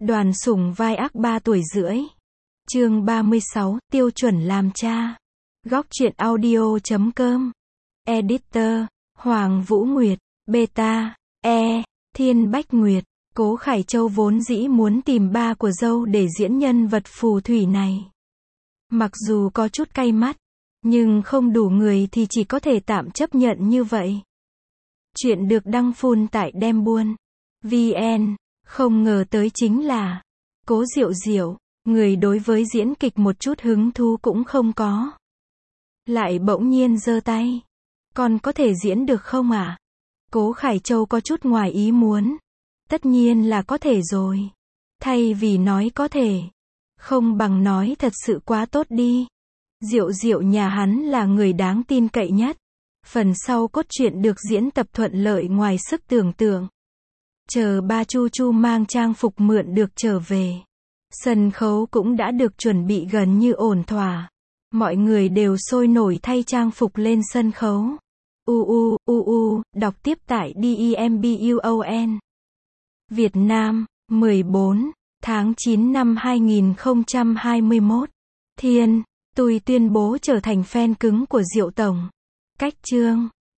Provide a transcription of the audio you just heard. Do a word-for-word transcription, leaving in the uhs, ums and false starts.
Đoàn Sủng vai ác ba tuổi rưỡi. Chương ba mươi sáu, tiêu chuẩn làm cha. Góc truyện audio chấm com. Editor, Hoàng Vũ Nguyệt, Beta, E, Thiên Bách Nguyệt. Cố Khải Châu vốn dĩ muốn tìm ba của dâu để diễn nhân vật phù thủy này. Mặc dù có chút cay mắt, nhưng không đủ người thì chỉ có thể tạm chấp nhận như vậy. Chuyện được đăng full tại Đem Buôn vê en, không ngờ tới chính là Cố Diệu Diệu, người đối với diễn kịch một chút hứng thú cũng không có. Lại bỗng nhiên giơ tay. Con có thể diễn được không ạ? À? Cố Khải Châu có chút ngoài ý muốn. Tất nhiên là có thể rồi. Thay vì nói có thể, không bằng nói thật sự quá tốt đi. Diệu Diệu nhà hắn là người đáng tin cậy nhất. Phần sau cốt truyện được diễn tập thuận lợi ngoài sức tưởng tượng. Chờ ba Chu Chu mang trang phục mượn được trở về. Sân khấu cũng đã được chuẩn bị gần như ổn thỏa. Mọi người đều sôi nổi thay trang phục lên sân khấu. U u, u u, đọc tiếp tại DEMBUON. Việt Nam, mười bốn tháng chín năm hai nghìn không trăm hai mươi mốt. Thiên, tôi tuyên bố trở thành fan cứng của Diệu Tổng. Cách chương.